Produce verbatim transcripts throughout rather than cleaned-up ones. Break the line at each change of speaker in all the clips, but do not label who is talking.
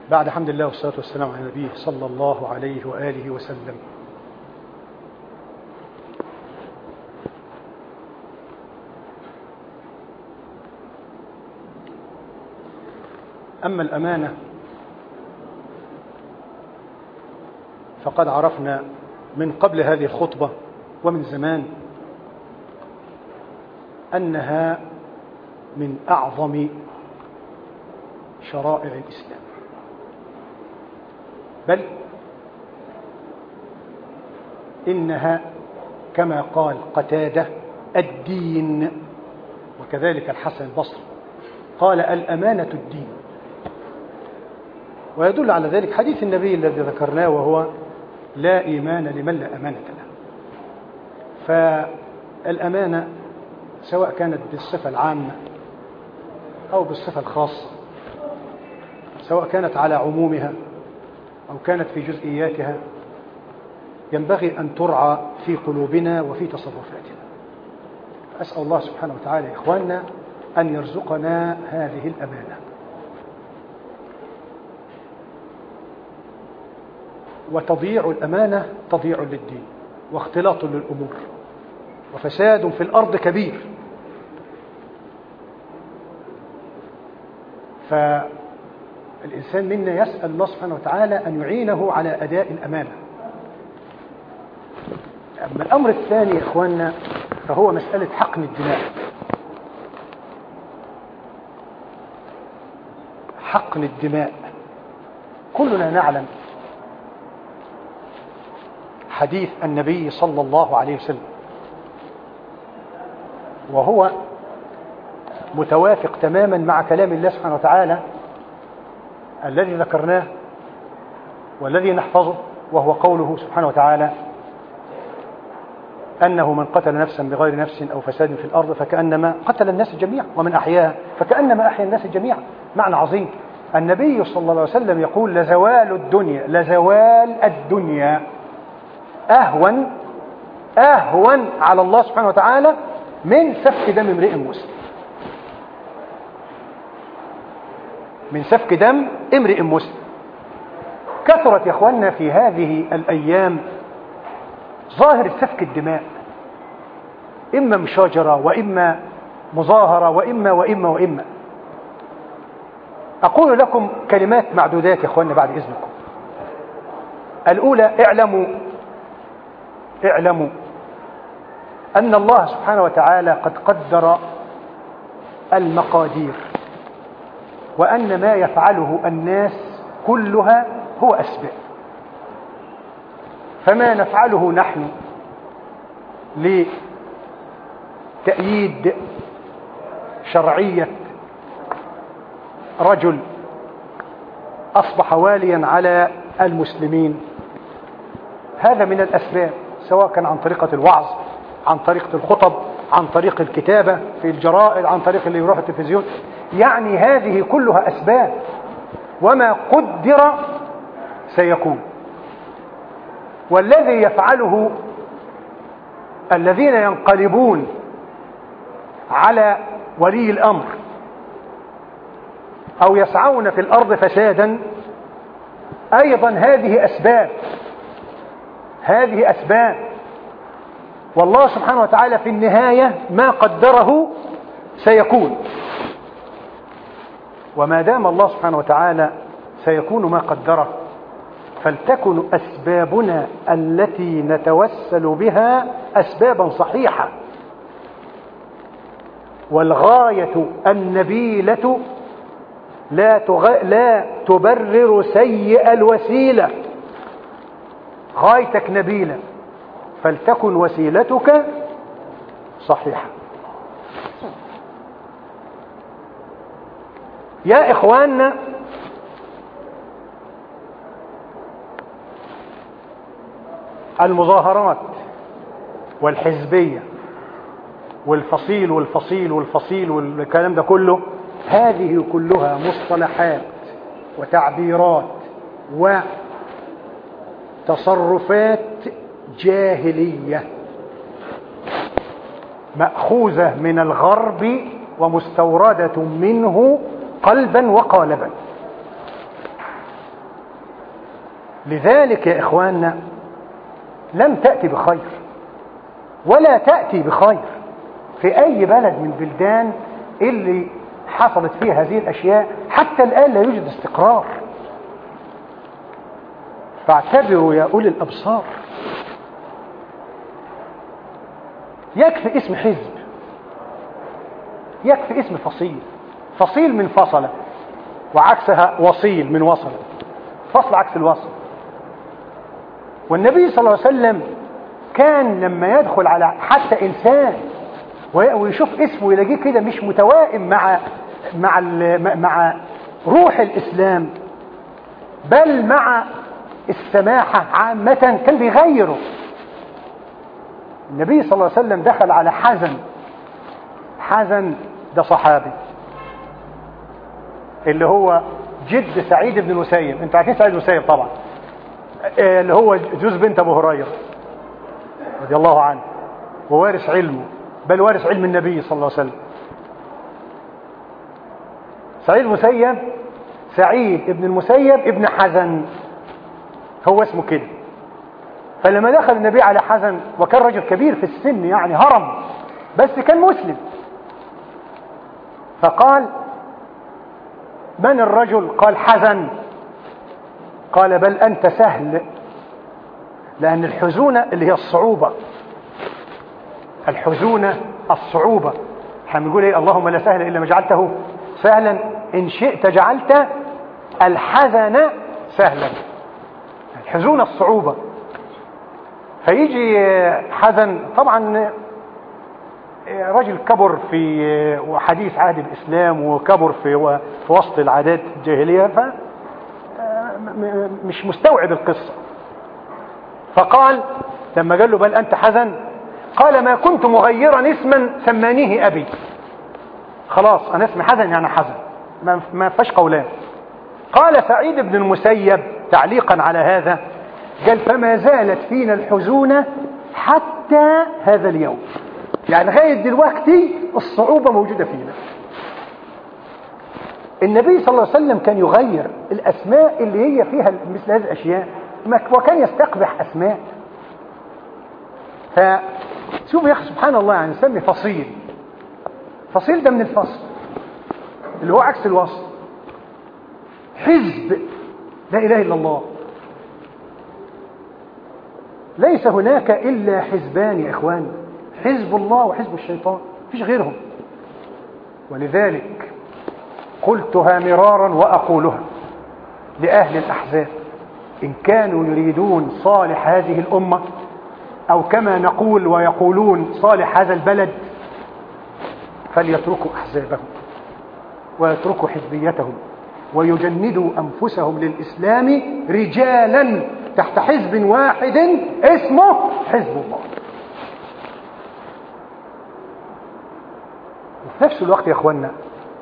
بعد حمد الله والصلاة والسلام على نبيه صلى الله عليه وآله وسلم. أما الأمانة فقد عرفنا من قبل هذه الخطبة ومن زمان أنها من أعظم شرائع الإسلام، بل إنها كما قال قتادة الدين، وكذلك الحسن البصري قال الأمانة الدين. ويدل على ذلك حديث النبي الذي ذكرناه وهو لا إيمان لمن لا أمانة له. فالأمانة سواء كانت بالصفة العامة أو بالصفة الخاصة، سواء كانت على عمومها أو كانت في جزئياتها، ينبغي أن ترعى في قلوبنا وفي تصرفاتنا. أسأل الله سبحانه وتعالى يا إخواننا أن يرزقنا هذه الأمانة. وتضييع الأمانة تضييع للدين واختلاط للأمور وفساد في الأرض كبير. فالإنسان منا يسأل الله سبحانه وتعالى أن يعينه على أداء الأمانة. أما الأمر الثاني يا إخواننا فهو مسألة حقن الدماء. حقن الدماء، كلنا نعلم حديث النبي صلى الله عليه وسلم، وهو متوافق تماما مع كلام الله سبحانه وتعالى الذي ذكرناه والذي نحفظه، وهو قوله سبحانه وتعالى أنه من قتل نفسا بغير نفس أو فساد في الأرض فكأنما قتل الناس جميعا ومن أحياها فكأنما أحيا الناس جميعا. معنى عظيم. النبي صلى الله عليه وسلم يقول لزوال الدنيا لزوال الدنيا أهون أهون على الله سبحانه وتعالى من سفك دم امرئ مسلم. من سفك دم امرئ مسلم. كثرت يا اخواننا في هذه الأيام ظاهر سفك الدماء، إما مشاجرة وإما مظاهرة وإما وإما وإما. أقول لكم كلمات معدودات يا اخواننا بعد إذنكم. الأولى: اعلموا اعلموا أن الله سبحانه وتعالى قد قدر المقادير، وأن ما يفعله الناس كلها هو أسباب. فما نفعله نحن لتأييد شرعية رجل أصبح واليا على المسلمين هذا من الأسباب، سواء كان عن طريقة الوعظ، عن طريقة الخطب، عن طريق الكتابة في الجرائد، عن طريق اللي يروح التلفزيون. يعني هذه كلها أسباب، وما قدر سيكون. والذي يفعله الذين ينقلبون على ولي الأمر أو يسعون في الأرض فسادا أيضا هذه أسباب، هذه أسباب. والله سبحانه وتعالى في النهاية ما قدره سيكون. وما دام الله سبحانه وتعالى سيكون ما قدره، فلتكن أسبابنا التي نتوسل بها أسبابا صحيحة. والغاية النبيلة لا, تغ... لا تبرر سيء الوسيلة. غايتك نبيلة فلتكن وسيلتك صحيحة. يا إخواننا، المظاهرات والحزبية والفصيل والفصيل والفصيل والكلام ده كله، هذه كلها مصطلحات وتعبيرات وتصرفات جاهلية مأخوذة من الغرب ومستوردة منه قلبا وقالبا. لذلك يا إخواننا لم تأتي بخير ولا تأتي بخير في أي بلد من البلدان اللي حصلت فيها هذه الأشياء. حتى الآن لا يوجد استقرار. فاعتبروا يا أولي الأبصار، يكفي اسم حزب، يكفي اسم فصيل. فصيل من فصل، وعكسها وصيل من وصل. فصل عكس الوصل. والنبي صلى الله عليه وسلم كان لما يدخل على حتى إنسان ويشوف اسمه يلاقيه كده مش متوائم مع مع مع روح الإسلام، بل مع السماحة عامة، كان بيغيره. النبي صلى الله عليه وسلم دخل على حزن. حزن ده صحابي اللي هو جد سعيد بن المسيب. انتوا عارفين سعيد بن المسيب طبعا، اللي هو جوز بنت ابو هريره رضي الله عنه، ووارث علمه، بل وارث علم النبي صلى الله عليه وسلم. سعيد المسيب، سعيد ابن المسيب ابن حزن، هو اسمه كده. فلما دخل النبي على حزن، وكان رجل كبير في السن يعني هرم، بس كان مسلم، فقال: من الرجل؟ قال: حزن. قال: بل أنت سهل. لأن الحزونة اللي هي الصعوبة، الحزونة الصعوبة. احنا بنقول ايه؟ اللهم لا سهل إلا ما جعلته سهلا، إن شئت جعلت الحزن سهلا. الحزونة الصعوبة. فيجي حزن، طبعا رجل كبر في وحديث عهد الإسلام، وكبر في في وسط العادات الجاهلية، فمش مستوعب القصة. فقال لما قال له: بل أنت حزن، قال: ما كنت مغيرا اسما سمانيه أبي. خلاص أنا اسمي حزن يعني حزن، ما فيش قولان. قال سعيد بن المسيب تعليقا على هذا، قال: فما زالت فينا الحزونة حتى هذا اليوم. يعني لغاية دلوقتي الصعوبة موجودة فينا. النبي صلى الله عليه وسلم كان يغير الأسماء اللي هي فيها مثل هذه الأشياء، وكان يستقبح أسماء. فشوف يا أخي سبحان الله، يعني نسمي فصيل. فصيل ده من الفصل اللي هو عكس الوصل. حزب، لا إله إلا الله. ليس هناك إلا حزبان يا إخواني، حزب الله وحزب الشيطان، مفيش غيرهم. ولذلك قلتها مرارا وأقولها لأهل الأحزاب: إن كانوا يريدون صالح هذه الأمة، أو كما نقول ويقولون صالح هذا البلد، فليتركوا أحزابهم ويتركوا حزبيتهم ويجندوا أنفسهم للإسلام رجالا تحت حزب واحد اسمه حزب الله. وفي نفس الوقت يا أخوانا،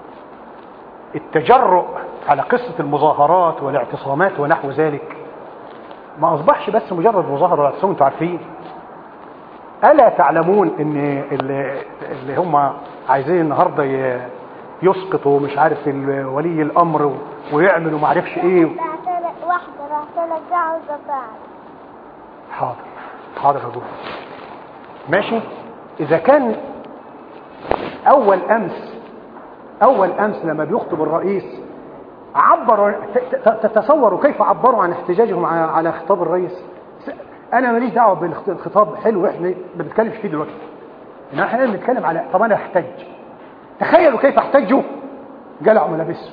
التجرؤ على قصة المظاهرات والاعتصامات ونحو ذلك ما أصبحش بس مجرد مظاهرة ولا اعتصام. انتوا عارفين، ألا تعلمون ان اللي هم عايزين النهاردة يسقطوا مش عارف ولي الأمر ويعملوا ما عارفش ايه؟
واحدة راح ترجعه زفاعة.
حاضر حاضر هقول ماشي. إذا كان أول أمس أول أمس لما بيخطب الرئيس عبروا، تتصوروا كيف عبروا عن احتجاجهم على خطاب الرئيس. أنا ماليش دعوة بالخطاب، حلو إحنا بنتكلم فيه دلوقتي، إن إحنا بنتكلم على طب أنا أحتج. تخيلوا كيف احتجوا، جلعوا ملابسهم.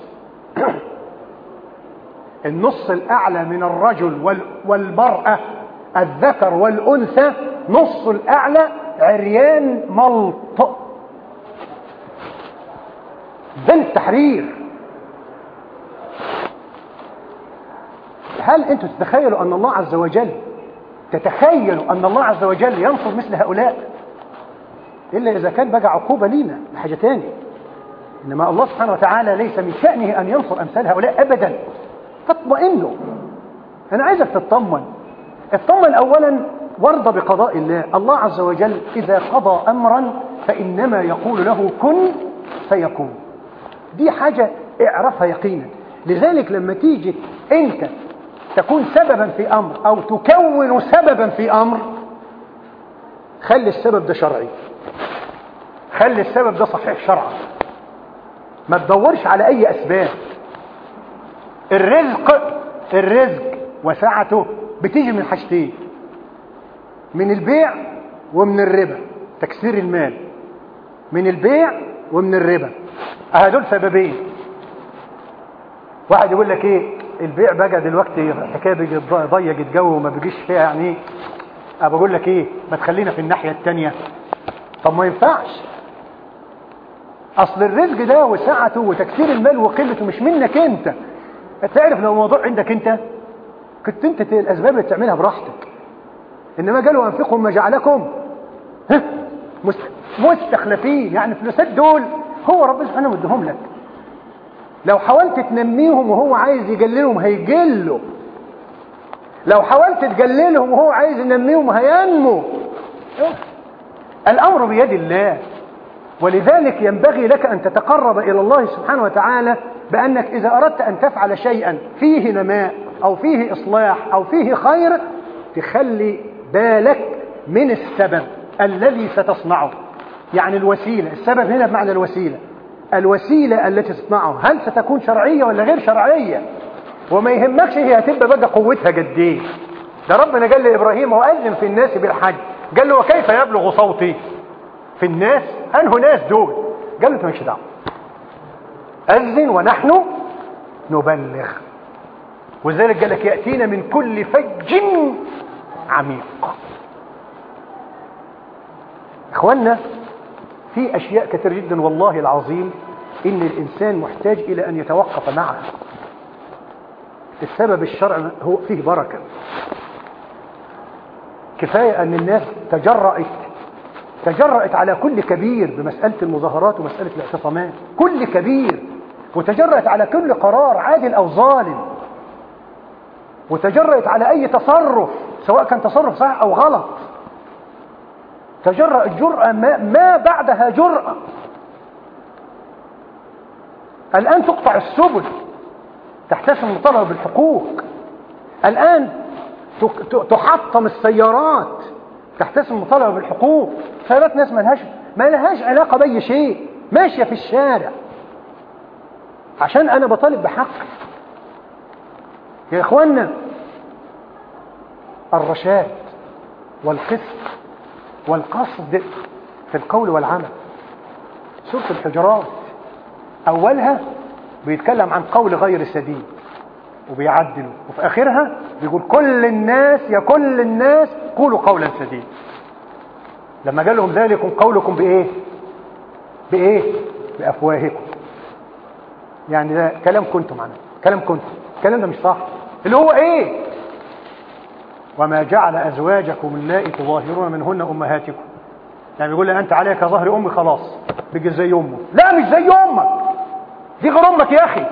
النص الأعلى من الرجل والمرأة، الذكر والأنثى، نص الأعلى عريان ملط. ده التحرير. هل أنتم تتخيلوا أن الله عز وجل تتخيلوا أن الله عز وجل ينصر مثل هؤلاء؟ إلا إذا كان بقى عقوبة لينا لحاجة تانية. إنما الله سبحانه وتعالى ليس من شأنه أن ينصر أمثال هؤلاء أبدا. فاطمئنوا. أنا عايزك تطمن. اطمن أولا وارضى بقضاء الله. الله عز وجل إذا قضى أمرا فإنما يقول له كن فيكون. دي حاجة اعرفها يقينا. لذلك لما تيجي أنت تكون سببا في أمر أو تكون سببا في أمر، خلي السبب ده شرعي، خلي السبب ده صحيح شرعا، ما تدورش على أي أسباب. الرزق الرزق وسعته بتيجي من حاجتين، من البيع ومن الربا، تكسير المال، من البيع ومن الربا، هدول سببين. واحد يقول لك ايه البيع بقى دلوقتي الحكايه بيجي ضيق الجو وما بيجيش فيها، يعني ايه؟ ابى اقول لك ايه، ما تخلينا في الناحيه الثانيه. طب ما ينفعش، اصل الرزق ده وسعته وتكسير المال وقلته مش منك انت. تعرف لو الموضوع عندك انت كنت انت الاسباب اللي تعملها براحتك، انما قالوا انفقوا ما جعلكم مستخلفين، يعني فلوسات دول هو رب سبحانه مديهم لك، لو حاولت تنميهم وهو عايز يقللهم هيقلوا، لو حاولت تقللهم وهو عايز ينميهم هينمو. الامر بيد الله، ولذلك ينبغي لك ان تتقرب الى الله سبحانه وتعالى بانك اذا اردت ان تفعل شيئا فيه نماء او فيه اصلاح او فيه خير، تخلي بالك من السبب الذي ستصنعه، يعني الوسيله. السبب هنا بمعنى الوسيله، الوسيله التي تصنعه هل ستكون شرعيه ولا غير شرعيه، وما يهمكش هي هتبقى بقى قوتها قد ايه. ده ربنا قال لابراهيم واذن في الناس بالحج، قال له وكيف يبلغ صوتي في الناس؟ انه ناس دول؟ قال له انت مالكش دعوه، اذن ونحن نبلغ. ولذلك قال لك ياتينا من كل فج عميق. اخوانا في اشياء كثير جدا والله العظيم ان الانسان محتاج الى ان يتوقف معها. السبب الشرعي هو فيه بركه، كفايه ان الناس تجرأت تجرأت على كل كبير بمساله المظاهرات ومساله الاعتصامات، كل كبير، وتجرأت على كل قرار عادل او ظالم، وتجرأت على اي تصرف سواء كان تصرف صح او غلط. تجرأت جرأة ما, ما بعدها جرأة. الآن تقطع السبل تحتسم المطالبة بالحقوق، الآن تحطم السيارات تحتسم المطالبة بالحقوق. سيارات ناس ما لهاش ما لهاش علاقة بأي شيء، ماشية في الشارع عشان أنا بطالب بحق. يا إخوانا الرشاد والقسط والقصد في القول والعمل، سورة الحجرات أولها بيتكلم عن قول غير سديد وبيعدلوا، وفي آخرها بيقول كل الناس يا كل الناس قولوا قولا سديد. لما قال لهم ذلكم قولكم بإيه؟ بإيه؟ بأفواهكم. يعني ده كلام كنتم عنه، كلام كنتم، الكلام ده مش صح. اللي هو إيه؟ وما جعل أزواجكم اللائي تظاهرون منهن أمهاتكم. يعني بيقول لي أنت عليك ظهر أمي خلاص بيجي زي أمك. لا مش زي أمك، دي غير أمك يا أخي.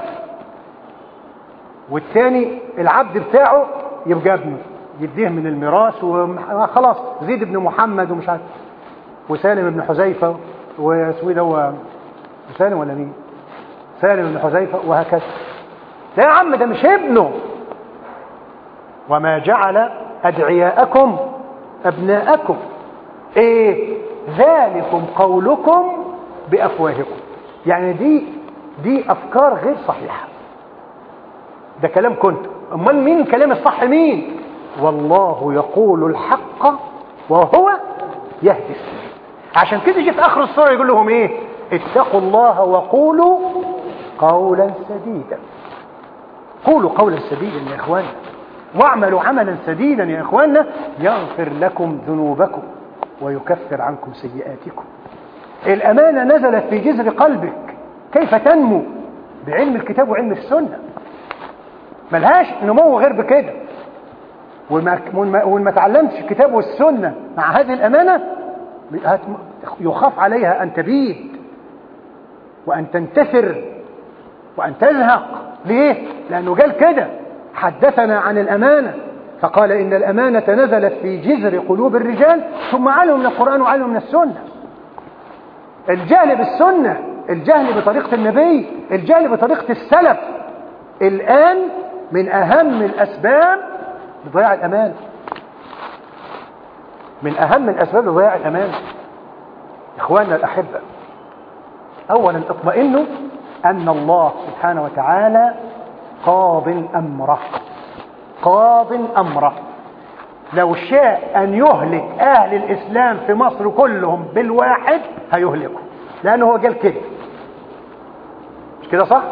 والتاني العبد بتاعه يبقى ابنه، يديه من الميراث وخلاص، زيد بن محمد ومش عارف وسالم بن حذيفة وسويد هو سالم ولا مين؟ سالم بن حذيفة وهكذا. لا يا عم ده مش ابنه. وما جعل أدعياءكم أبناءكم إيه؟ ذلكم قولكم بأفواهكم. يعني دي دي أفكار غير صحيحة، ده كلام كنت. أمال مين كلام الصح مين؟ والله يقول الحق وهو يهدي السبيل. عشان كده جه في آخر السورة يقول لهم إيه؟ اتقوا الله وقولوا قولا سديدا. قولوا قولا سديدا يا إخوانا، واعملوا عملا سديدا يا إخوانا، يغفر لكم ذنوبكم ويكفر عنكم سيئاتكم. الأمانة نزلت في جذر قلبك، كيف تنمو؟ بعلم الكتاب وعلم السنة، ملهاش نمو غير بكده. وما تعلمتش الكتاب والسنة مع هذه الأمانة يخاف عليها أن تبيد وأن تنتثر وأن تزهق. ليه؟ لأنه قال كده، حدثنا عن الأمانة فقال إن الأمانة نزلت في جذر قلوب الرجال ثم علموا من القرآن وعلموا من السنة. الجهل بالسنة، الجهل بطريقة النبي، الجهل بطريقة السلف، الآن من أهم الأسباب لضياع الأمان، من أهم الأسباب لضياع الأمان. إخواننا الأحبة، أولا اطمئنوا أن الله سبحانه وتعالى قاض أمره، قاض أمره. لو شاء أن يهلك أهل الإسلام في مصر كلهم بالواحد هيهلكوا، لأنه هو قال كده، مش كده صح؟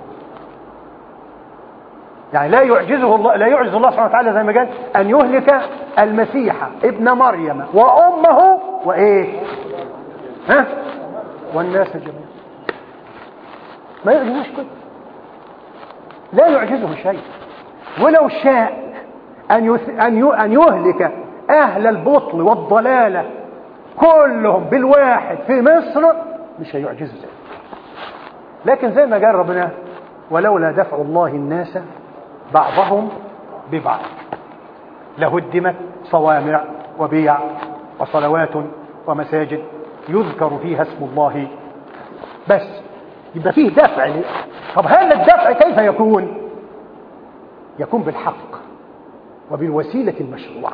يعني لا يعجزه الله، لا يعجز الله سبحانه وتعالى زي ما قال أن يهلك المسيح ابن مريم وأمه وإيه؟ ها؟ والناس جميعا. ما يعجزوش كده، لا يعجزه شيء. ولو شاء أن أن أن يهلك أهل البطل والضلالة كلهم بالواحد في مصر مش هيعجزه ذلك. لكن زي ما قال ربنا ولولا دفع الله الناس بعضهم ببعض لهدمت صوامع وبيع وصلوات ومساجد يذكر فيها اسم الله بس. يبقى فيه دفع. طب هذا الدفع كيف يكون؟ يكون بالحق وبالوسيلة المشروعة،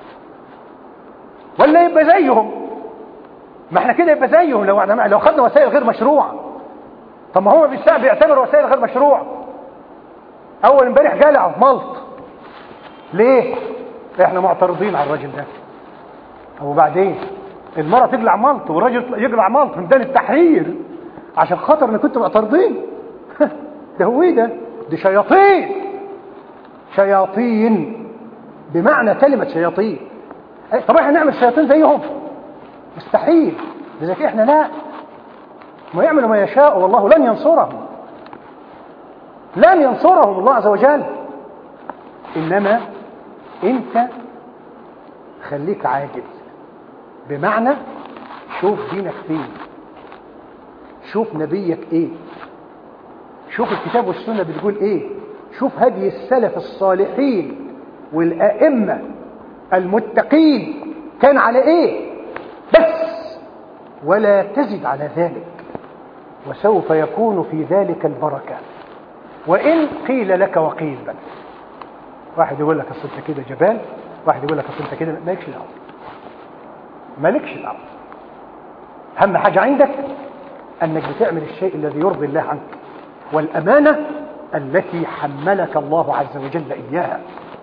ولا يبقى زيهم؟ ما احنا كده يبقى زيهم لو لو خدنا وسائل غير مشروعة. طب ما هو بيعتبر وسائل غير مشروعة. اول امبارح جالع في ملط، ليه؟ احنا معترضين على الراجل ده. وبعدين المرأة تجلع ملط والراجل يجلع ملط في ميدان التحرير عشان خاطر ان كنتوا معترضين. ده هو ايه ده؟ دي شياطين، شياطين بمعنى كلمة شياطين. طب احنا نعمل شياطين زيهم؟ مستحيل. لذلك احنا لا، ما يعملوا ما يشاء والله لن ينصرهم، لن ينصرهم الله عز وجل. انما انت خليك عاجز، بمعنى شوف دينك فين، شوف نبيك ايه، شوف الكتاب والسنة بتقول ايه، شوف هدي السلف الصالحين والأئمة المتقين كان على ايه بس، ولا تزد على ذلك، وسوف يكون في ذلك البركة. وإن قيل لك وقيل بك، واحد يقول لك اصل انت كده جبان، واحد يقول لك اصل انت كده، مالكش دعوه، مالكش دعوه. اهم حاجه عندك انك بتعمل الشيء الذي يرضي الله عنك، والامانه التي حملك الله عز وجل اياها.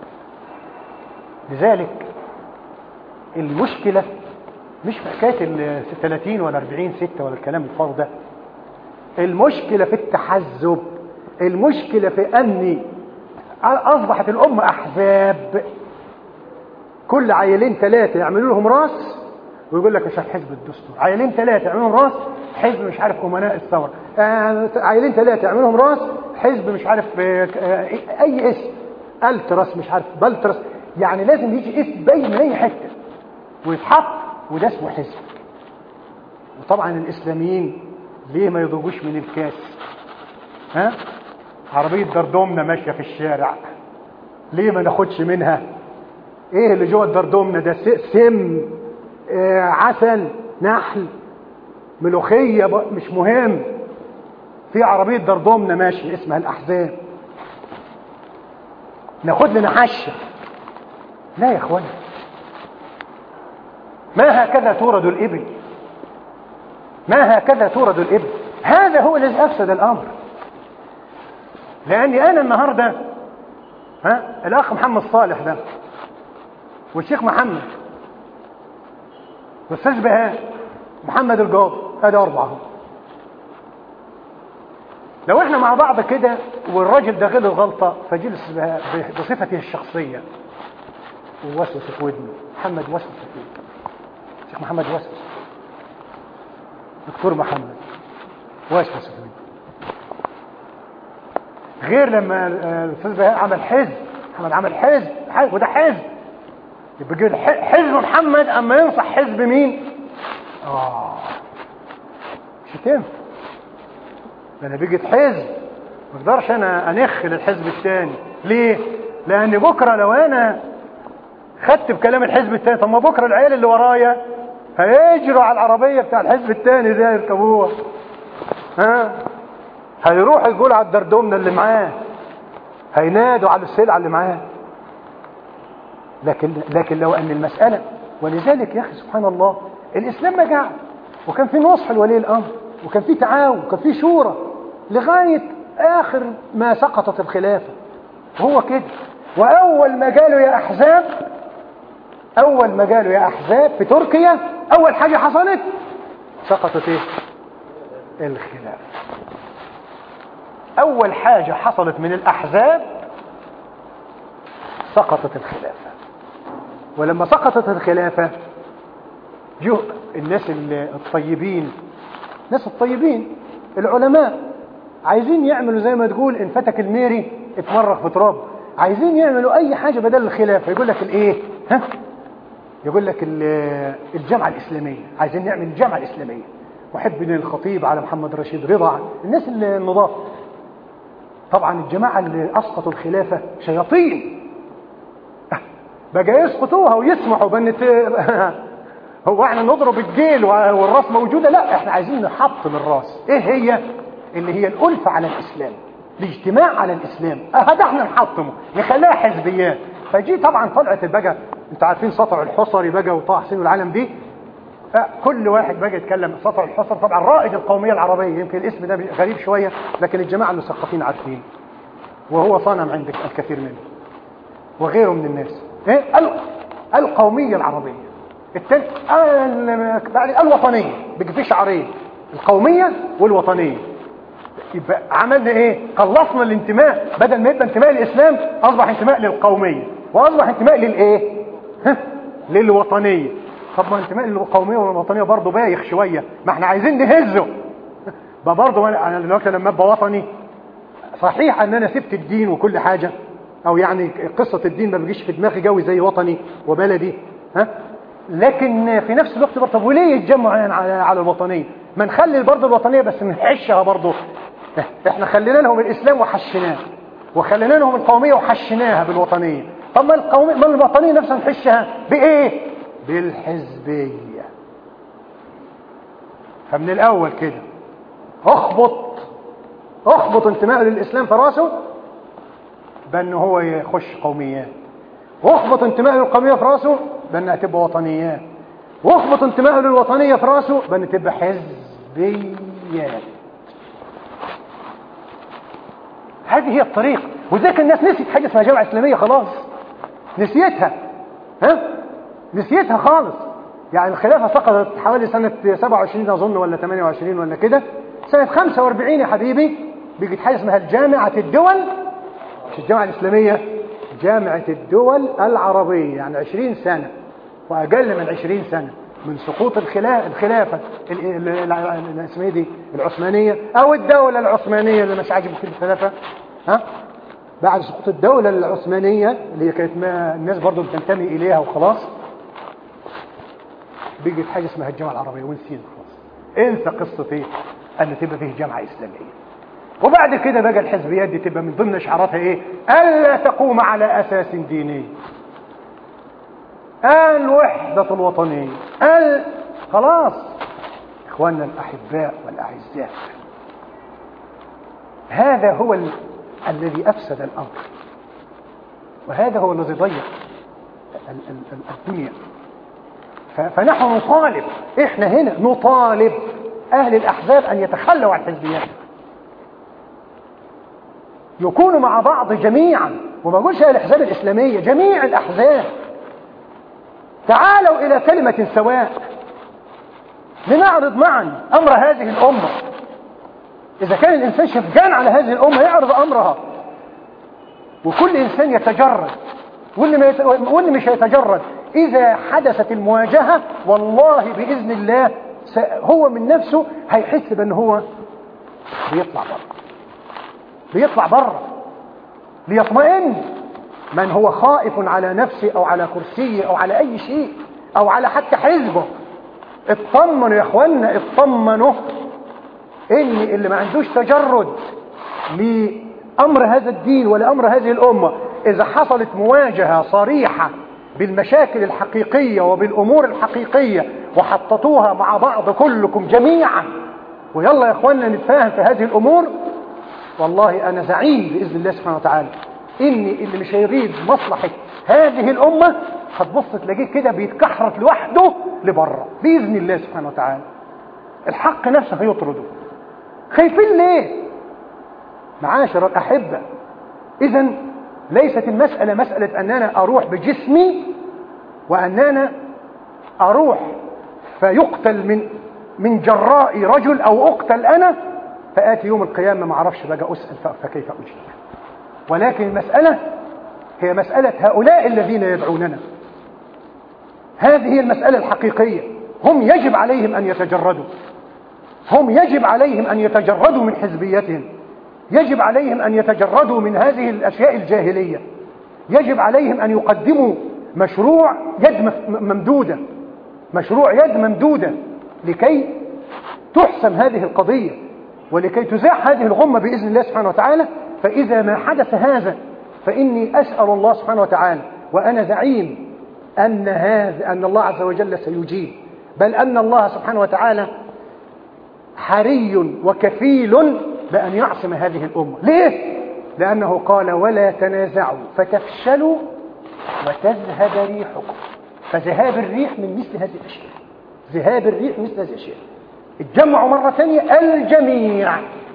لذلك المشكله مش في حكايه ال ثلاثين ولا أربعين ستة ولا الكلام الفاضي ده. المشكله في التحزب، المشكله في ان اصبحت الامه احزاب، كل عيلين ثلاثه يعملوا لهم راس ويقول لك مش عارف حزب الدستور، عيلين ثلاثه يعملوا لهم راس حزب مش عارف امناء الثوره، آه عيلين ثلاثه يعملوا لهم راس حزب مش عارف آه آه اي اسم، التراس مش عارف بلتراس، يعني لازم يجي اسم باين من اي حته ويتحط وده اسمه حزب. وطبعا الاسلاميين ليه ما يضوجوش من الكاس؟ ها؟ عربيه دردومنا ماشيه في الشارع، ليه ما ناخدش منها؟ ايه اللي جوه الدردومنا ده؟ سم، آه عسل، نحل، ملوخيه، مش مهم. في عربيه دردومنا ماشيه اسمها الاحزاب، ناخد لنا حشه؟ لا يا اخوانا، ما هكذا تورد الابل، ما هكذا تورد الابل. هذا هو الذي افسد الامر. لاني انا النهارده ها الاخ محمد صالح ده والشيخ محمد والاستاذ بهاء محمد القاضي، ادي اربعه. لو احنا مع بعض كده والراجل ده غلط غلطه فجلس بصفته الشخصيه ووسوس في ودنه، محمد وسوس في ودنه، الشيخ محمد وسوس، دكتور محمد وسوس في ودنه. غير لما الاستاذ بهاء عمل حزب، محمد عمل حزب، حزب وده حزب، يبقى كده حزب محمد اما ينصح حزب مين؟ اه مش هتنفع. انا بيجي حزب ما اقدرش انا انخ للحزب الثاني. ليه؟ لان بكره لو انا خدت بكلام الحزب الثاني، طب ما بكره العيال اللي ورايا هيجروا على العربيه بتاع الحزب الثاني ده يركبوها، ها هيروح يقول على الدردومنا اللي معاه، هينادوا على السلعة اللي معاه. لكن لكن لو ان المسألة، ولذلك يا اخي سبحان الله الاسلام ما جاء وكان في نصح لولي الامر، وكان في تعاون، وكان في شورى لغاية اخر ما سقطت الخلافة. هو كده. واول ما قالوا يا احزاب، اول ما قالوا يا احزاب في تركيا، اول حاجة حصلت سقطت ايه؟ الخلافة. اول حاجة حصلت من الاحزاب سقطت الخلافة. ولما سقطت الخلافة جو الناس الطيبين، الناس الطيبين العلماء عايزين يعملوا زي ما تقول ان فتك الميري اتمرغ في تراب، عايزين يعملوا اي حاجة بدل الخلافة. يقول لك الايه ها يقول لك الجامعة الاسلامية، عايزين نعمل الجامعة الاسلامية، وحب بن الخطيب على محمد رشيد رضا، الناس النضاف. طبعا الجماعة اللي اسقطوا الخلافة شياطين، بقى يسقطوها ويسمحوا بان هو احنا نضرب الجيل والراس موجودة؟ لا، احنا عايزين نحطم الراس. ايه هي؟ اللي هي الألفة على الاسلام، الاجتماع على الاسلام. هذا احنا نحطمه، نخليها حزبيات. فجي طبعا طلعت بقى، انت عارفين سطع الحصري بقى وطه حسين والعالم دي، كل واحد بقى يتكلم. سطع الحصري طبعا رائد القومية العربية، يمكن الاسم ده غريب شوية لكن الجماعة المثقفين عارفين، وهو صنم عندك الكثير منه وغيره من الناس. ايه القومية العربية. التاني بعد الوطنية، بيجي في شعارين، القومية والوطنية. يبقى عملنا ايه؟ خلصنا الانتماء، بدل ما يبقى انتماء للاسلام اصبح انتماء للقومية، واصبح انتماء للايه؟ للوطنية. طب ما انتماء للقومية والوطنية برضه بايخ شوية، ما احنا عايزين نهزه. برضه انا دلوقتي لما ابقى وطني، صحيح ان انا سبت الدين وكل حاجة، او يعني قصة الدين ما بيجيش في دماغي قوي زي وطني وبلدي، ها، لكن في نفس الوقت برضه طب وليه يتجمعوا يعني على على الوطنية؟ ما نخلي برضه الوطنية بس نحشها برضه. احنا خلينا لهم الاسلام وحشناه، وخلينا لهم القومية وحشناها بالوطنية. طب ما القومية ما الوطنية نفسها نحشها بايه؟ بالحزبية. فمن الاول كده اخبط اخبط انتماء للاسلام في راسه بان هو يخش قوميات، واخبط انتماء للقومية في راسه بانها تبقى وطنيات، واخبط انتماء للوطنية في راسه بان تبقى حزبيات. هذه هي الطريقة. وذلك الناس نسيت حاجة اسمها جامعة اسلامية، خلاص نسيتها، ها نسيتها خالص. يعني الخلافة سقطت حوالي سنة سبعة وعشرين اظن ولا ثمانية وعشرين ولا كده. سنة خمسة واربعين يا حبيبي بيجت حاجة اسمها الجامعة الدول، مش الجامعة الاسلامية، جامعة الدول العربية. يعني عشرين سنة واقل من عشرين سنة من سقوط الخلافة الخلافة الاسمية دي العثمانية او الدولة العثمانية اللي مش عاجب كل الخلافة، ها، بعد سقوط الدولة العثمانية اللي كانت ما الناس برضو بتنتمي اليها وخلاص، بيجت حاجة اسمها الجامعة العربية ونسينا خلاص. انسى قصة ايه؟ ان تبقى فيه جامعة اسلامية. وبعد كده بقى الحزبيات دي تبقى من ضمن شعاراتها ايه؟ الا تقوم على اساس ديني، الوحدة الوطنية، ال... خلاص اخواننا الاحباء والاعزاء، هذا هو ال... الذي افسد الامر، وهذا هو الذي ضيع ال... ال... الدنيا. ف... فنحن نطالب، احنا هنا نطالب اهل الاحزاب ان يتخلوا عن الحزبيات، يكونوا مع بعض جميعا. وما اقولش اهل الاحزاب الاسلامية، جميع الاحزاب تعالوا إلى كلمة سواء، لنعرض معا أمر هذه الأمة. إذا كان الإنسان شفقان على هذه الأمة يعرض أمرها، وكل إنسان يتجرد، واللي, ما يت... واللي مش يتجرد إذا حدثت المواجهة والله بإذن الله س... هو من نفسه هيحس بأن هو بيطلع بره، بيطلع بره ليطمئن. من هو خائف على نفسه أو على كرسيه أو على أي شيء أو على حتى حزبه، اطمنوا يا أخوانا، اطمنوا إن اللي ما عندوش تجرد لأمر هذا الدين ولا أمر هذه الأمة، إذا حصلت مواجهة صريحة بالمشاكل الحقيقية وبالأمور الحقيقية وحطتوها مع بعض كلكم جميعا ويلا يا أخوانا نتفاهم في هذه الأمور، والله أنا زعيم بإذن الله سبحانه وتعالى إن اللي مش هيريد مصلحة هذه الأمة هتبص تلاقيه كده بيتكحرت لوحده لبره بإذن الله سبحانه وتعالى. الحق نفسه هيطرده. خايفين ليه؟ معاشر الأحبة، إذن ليست المسألة مسألة أن أنا أروح بجسمي وأن أنا أروح فيقتل من من جراء رجل أو أقتل أنا فآتي يوم القيامة ما أعرفش بقى أسأل فكيف أجيب. ولكن المسألة هي مسألة هؤلاء الذين يدعوننا. هذه هي المسألة الحقيقية. هم يجب عليهم أن يتجردوا، هم يجب عليهم أن يتجردوا من حزبيتهم، يجب عليهم أن يتجردوا من هذه الأشياء الجاهلية، يجب عليهم أن يقدموا مشروع يد ممدودة، مشروع يد ممدودة لكي تحسم هذه القضية ولكي تزاح هذه الغمة بإذن الله سبحانه وتعالى. فإذا ما حدث هذا فإني أسأل الله سبحانه وتعالى وأنا زعيم أن هذا أن الله عز وجل سيجيب، بل أن الله سبحانه وتعالى حري وكفيل بأن يعصم هذه الأمة. ليه؟ لأنه قال ولا تنازعوا فتفشلوا وتذهب ريحكم. فذهاب الريح من مثل هذه الأشياء، ذهاب الريح مثل هذه الأشياء. الجمع مرة ثانية الجميع،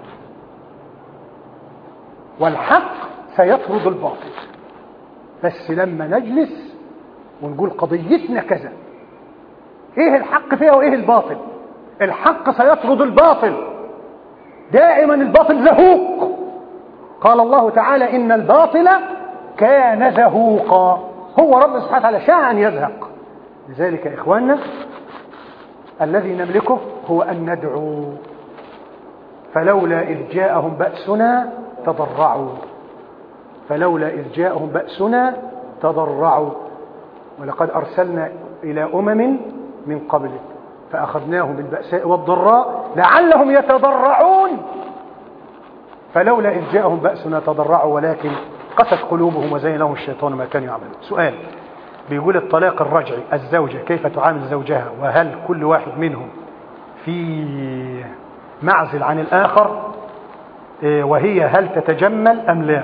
والحق سيطرد الباطل. بس لما نجلس ونقول قضيتنا كذا، ايه الحق فيها وايه الباطل؟ الحق سيطرد الباطل. دائما الباطل زهوق. قال الله تعالى إن الباطل كان زهوقا. هو رب سبحانه وتعالى شاء أن يزهق. لذلك يا إخواننا الذي نملكه هو أن ندعو. فلولا إذ جاءهم بأسنا تضرعوا، فلولا إذ جاءهم بأسنا تضرعوا ولقد أرسلنا إلى أمم من قبلك فأخذناهم بالبأساء والضراء لعلهم يتضرعون. فلولا إذ جاءهم بأسنا تضرعوا ولكن قست قلوبهم وزين لهم الشيطان ما كانوا يعملون. سؤال بيقول الطلاق الرجعي الزوجة كيف تعامل زوجها، وهل كل واحد منهم في معزل عن الآخر، وهي هل تتجمل أم لا؟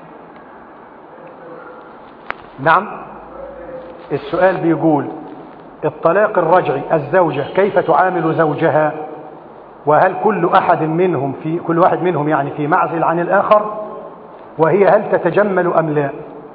نعم، السؤال بيقول الطلاق الرجعي الزوجة كيف تعامل زوجها، وهل كل أحد منهم في كل واحد منهم يعني في معزل عن الآخر، وهي هل تتجمل أم لا؟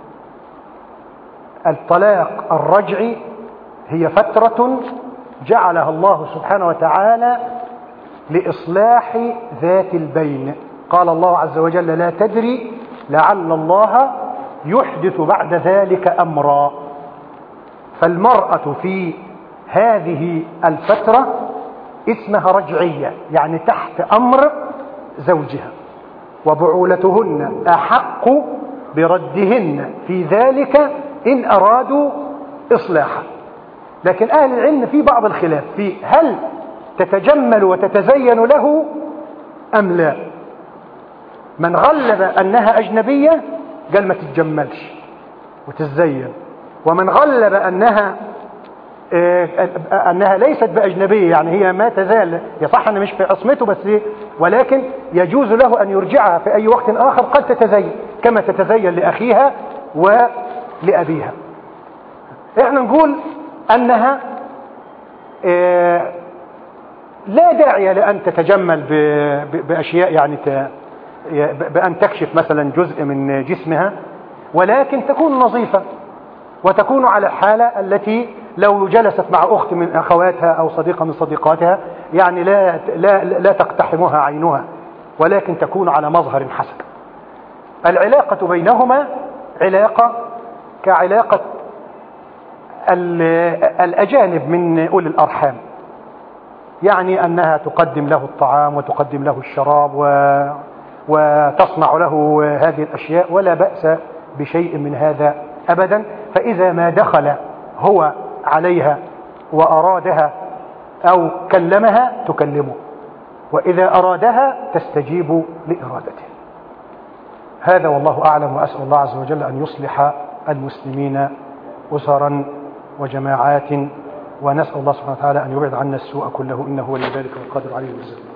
الطلاق الرجعي هي فترة جعلها الله سبحانه وتعالى لإصلاح ذات البين. قال الله عز وجل لا تدري لعل الله يحدث بعد ذلك أمرا. فالمرأة في هذه الفترة اسمها رجعية، يعني تحت أمر زوجها، وبعولتهن أحق بردهن في ذلك إن أرادوا إصلاحا. لكن أهل العلم في بعض الخلاف في هل تتجمل وتتزين له أم لا. من غلب أنها أجنبية قال ما تتجملش وتتزين، ومن غلب أنها أنها ليست بأجنبية يعني هي ما تزال يصح أن مش في عصمته بس، ولكن يجوز له أن يرجعها في أي وقت آخر قد تتزين كما تتزين لأخيها ولأبيها. احنا نقول أنها لا داعي لأن تتجمل بأشياء يعني بأن تكشف مثلا جزء من جسمها، ولكن تكون نظيفة وتكون على الحالة التي لو جلست مع أخت من أخواتها أو صديقة من صديقاتها يعني لا, لا, لا تقتحمها عينها، ولكن تكون على مظهر حسن. العلاقة بينهما علاقة كعلاقة الأجانب من أولي الأرحام، يعني أنها تقدم له الطعام وتقدم له الشراب و... وتصنع له هذه الأشياء، ولا بأس بشيء من هذا أبدا. فإذا ما دخل هو عليها وأرادها أو كلمها تكلمه، وإذا أرادها تستجيب لإرادته. هذا والله أعلم، وأسأل الله عز وجل أن يصلح المسلمين أسرا وجماعات، ونسأل الله سبحانه وتعالى أن يبعد عنا السوء كله إنه ولي ذلك والقادر عليه.